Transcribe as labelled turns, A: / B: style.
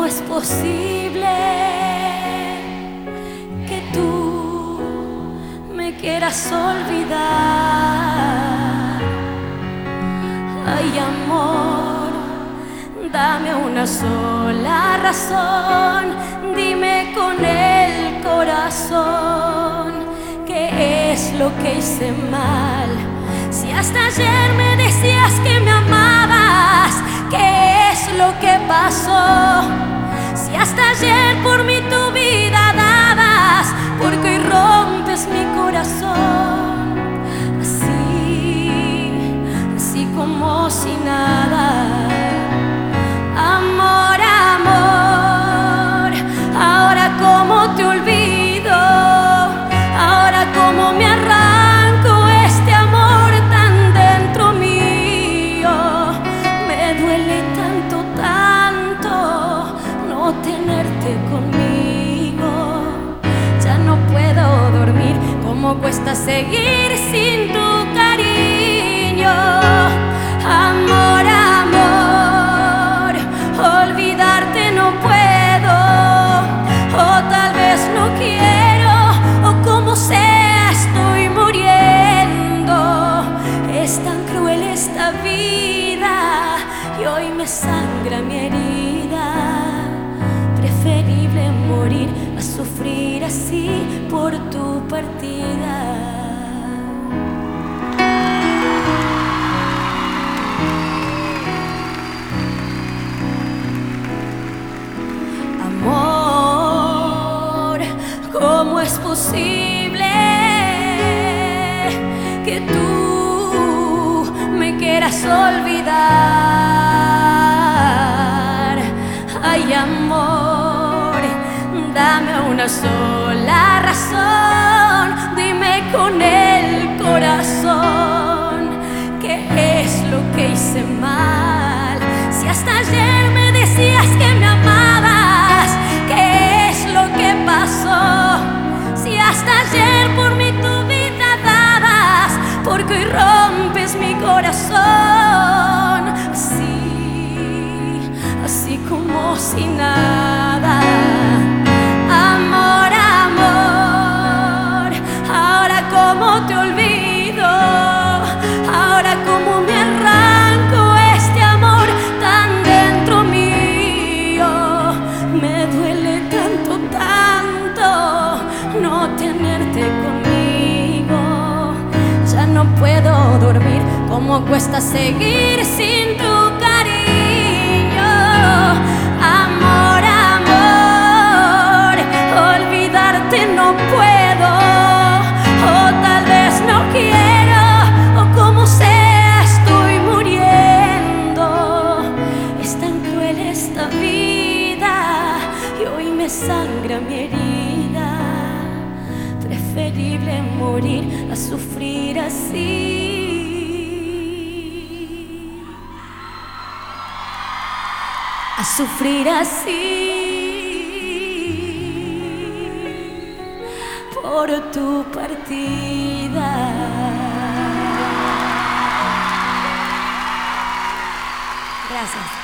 A: ¿Cómo es posible que tú me quieras olvidar? Ay, amor, dame una sola razón, dime con el corazón qué es lo que hice mal. Si hasta ayer me decías que me amabas, ¿qué es lo que pasó? Si hasta ayer por mí tu vida dabas, porque hoy rompes mi corazón, así como si nada. Amor, amor, ahora cómo te olvido, ahora cómo me arranco este amor tan dentro mío. Me duele tanto, tanto no tenerte conmigo. Ya no puedo dormir, cómo cuesta seguir sin tu cariño. Amor, amor, olvidarte no puedo, o tal vez no quiero, o como sea estoy muriendo. Es tan cruel esta vida y hoy me sangra mi herida. Preferible morir a sufrir así por tu partida. ¿Cómo es posible que tú me quieras olvidar? Ay, amor, dame una sola razón, dime con el corazón qué es lo que hice mal. Si hasta ayer me decías que me amabas, ¿qué es lo que pasó? Si hasta ayer por mí tu vida dabas, porque hoy rompes mi corazón, así como si nada. Amor, amor, ahora cómo te olvido, ahora cómo me arranco este amor tan dentro mío. Me duele tanto, tanto no tenerte conmigo. Ya no puedo dormir, cómo cuesta seguir sin tu cariño. Amor, amor, olvidarte no puedo, o tal vez no quiero, o como sea estoy muriendo. Es tan cruel esta vida y hoy me sangra mi herida. Preferible morir a sufrir así. A sufrir así por tu partida. Gracias.